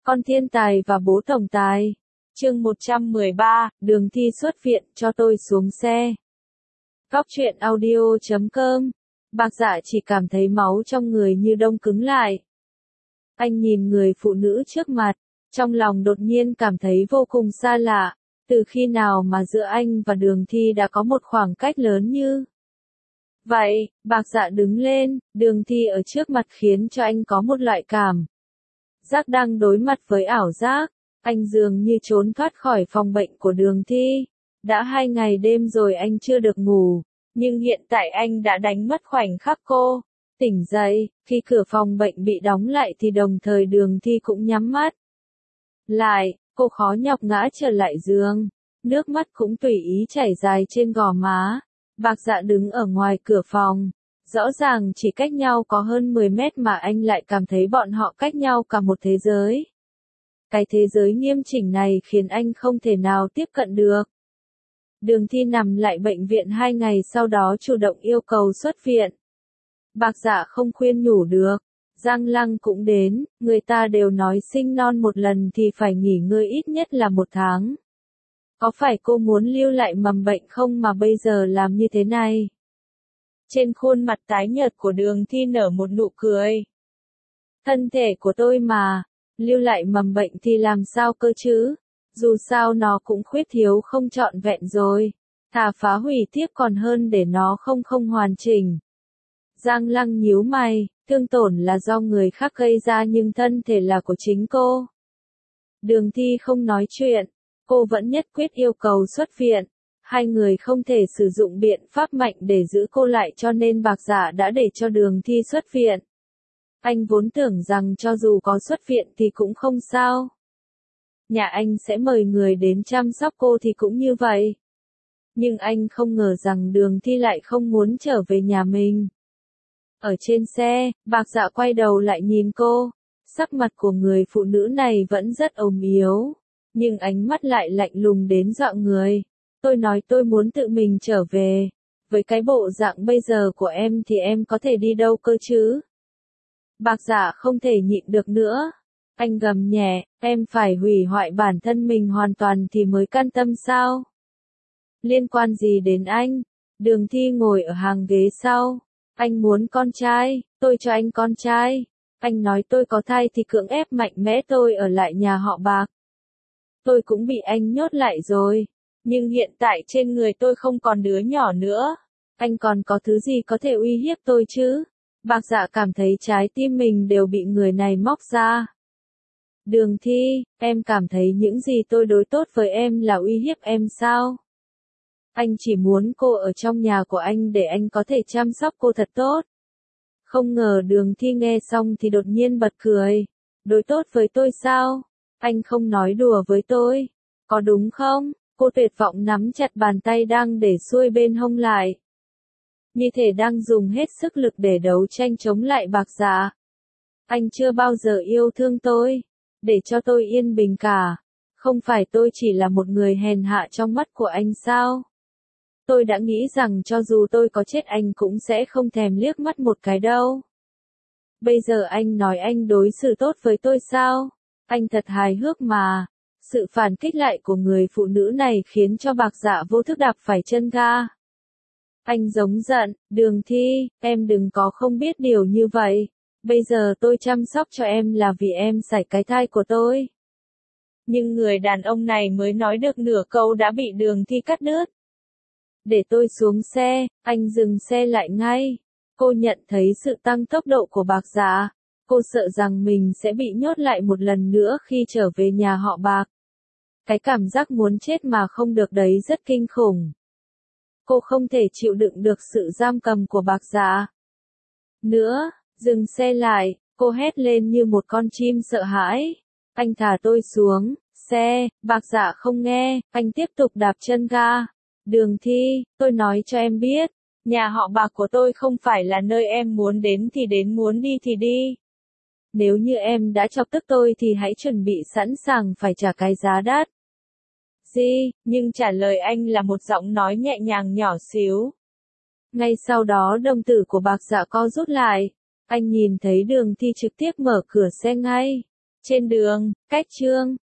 Con thiên tài và bố tổng tài. Chương 113, Đường Thi xuất viện, cho tôi xuống xe. Góc truyện audio.com. Bạc Dạ chỉ cảm thấy máu trong người như đông cứng lại. Anh nhìn người phụ nữ trước mặt, trong lòng đột nhiên cảm thấy vô cùng xa lạ. Từ khi nào mà giữa anh và Đường Thi đã có một khoảng cách lớn như vậy? Bạc Dạ đứng lên, Đường Thi ở trước mặt khiến cho anh có một loại cảm giác đang đối mặt với ảo giác. Anh dường như trốn thoát khỏi phòng bệnh của Đường Thi. Đã 2 ngày đêm rồi anh chưa được ngủ, nhưng hiện tại anh đã đánh mất khoảnh khắc cô tỉnh dậy. Khi cửa phòng bệnh bị đóng lại thì đồng thời Đường Thi cũng nhắm mắt lại. Cô khó nhọc ngã trở lại giường, nước mắt cũng tùy ý chảy dài trên gò má. Bạc Dạ đứng ở ngoài cửa phòng, rõ ràng chỉ cách nhau có hơn 10 mét mà anh lại cảm thấy bọn họ cách nhau cả một thế giới. Cái thế giới nghiêm chỉnh này khiến anh không thể nào tiếp cận được. Đường Thi nằm lại bệnh viện 2 ngày sau đó chủ động yêu cầu xuất viện. Bạc Dạ không khuyên nhủ được. Giang Lăng cũng đến, người ta đều nói sinh non một lần thì phải nghỉ ngơi ít nhất là 1 tháng. Có phải cô muốn lưu lại mầm bệnh không mà bây giờ làm như thế này? Trên khuôn mặt tái nhợt của Đường Thi nở một nụ cười. Thân thể của tôi mà, lưu lại mầm bệnh thì làm sao cơ chứ? Dù sao nó cũng khuyết thiếu không trọn vẹn rồi. Thà phá hủy tiếp còn hơn để nó không hoàn chỉnh. Giang Lăng nhíu mày, thương tổn là do người khác gây ra nhưng thân thể là của chính cô. Đường Thi không nói chuyện, cô vẫn nhất quyết yêu cầu xuất viện. Hai người không thể sử dụng biện pháp mạnh để giữ cô lại cho nên Bạc Dạ đã để cho Đường Thi xuất viện. Anh vốn tưởng rằng cho dù có xuất viện thì cũng không sao. Nhà anh sẽ mời người đến chăm sóc cô thì cũng như vậy. Nhưng anh không ngờ rằng Đường Thi lại không muốn trở về nhà mình. Ở trên xe, Bạc Dạ quay đầu lại nhìn cô. Sắc mặt của người phụ nữ này vẫn rất ốm yếu, nhưng ánh mắt lại lạnh lùng đến dọa người. Tôi nói tôi muốn tự mình trở về. Với cái bộ dạng bây giờ của em thì em có thể đi đâu cơ chứ? Bạc Dạ không thể nhịn được nữa. Anh gầm nhẹ, em phải hủy hoại bản thân mình hoàn toàn thì mới can tâm sao? Liên quan gì đến anh? Đường Thi ngồi ở hàng ghế sau. Anh muốn con trai, tôi cho anh con trai. Anh nói tôi có thai thì cưỡng ép mạnh mẽ tôi ở lại nhà họ Bạc. Tôi cũng bị anh nhốt lại rồi. Nhưng hiện tại trên người tôi không còn đứa nhỏ nữa. Anh còn có thứ gì có thể uy hiếp tôi chứ? Bạc Dạ cảm thấy trái tim mình đều bị người này móc ra. Đường Thi, em cảm thấy những gì tôi đối tốt với em là uy hiếp em sao? Anh chỉ muốn cô ở trong nhà của anh để anh có thể chăm sóc cô thật tốt. Không ngờ Đường Thi nghe xong thì đột nhiên bật cười. Đối tốt với tôi sao? Anh không nói đùa với tôi. Có đúng không? Cô tuyệt vọng nắm chặt bàn tay đang để xuôi bên hông lại. Như thể đang dùng hết sức lực để đấu tranh chống lại Bạc Dạ. Anh chưa bao giờ yêu thương tôi, để cho tôi yên bình cả. Không phải tôi chỉ là một người hèn hạ trong mắt của anh sao? Tôi đã nghĩ rằng cho dù tôi có chết anh cũng sẽ không thèm liếc mắt một cái đâu. Bây giờ anh nói anh đối xử tốt với tôi sao? Anh thật hài hước mà. Sự phản kích lại của người phụ nữ này khiến cho Bạc Dạ vô thức đạp phải chân ga. Anh giống giận, Đường Thi, em đừng có không biết điều như vậy. Bây giờ tôi chăm sóc cho em là vì em sảy cái thai của tôi. Nhưng người đàn ông này mới nói được nửa câu đã bị Đường Thi cắt đứt. Để tôi xuống xe, anh dừng xe lại ngay. Cô nhận thấy sự tăng tốc độ của Bạc Dạ. Cô sợ rằng mình sẽ bị nhốt lại một lần nữa khi trở về nhà họ Bạc. Cái cảm giác muốn chết mà không được đấy rất kinh khủng. Cô không thể chịu đựng được sự giam cầm của Bạc Dạ nữa. Dừng xe lại, cô hét lên như một con chim sợ hãi. Anh thả tôi xuống xe. Bạc Dạ không nghe, anh tiếp tục đạp chân ga. Đường Thi, tôi nói cho em biết, nhà họ Bạc của tôi không phải là nơi em muốn đến thì đến, muốn đi thì đi. Nếu như em đã chọc tức tôi thì hãy chuẩn bị sẵn sàng phải trả cái giá đắt. Gì? Nhưng trả lời anh là một giọng nói nhẹ nhàng nhỏ xíu. Ngay sau đó đồng tử của Bạc Dạ co rút lại. Anh nhìn thấy Đường Thi trực tiếp mở cửa xe ngay. Trên đường, cách chương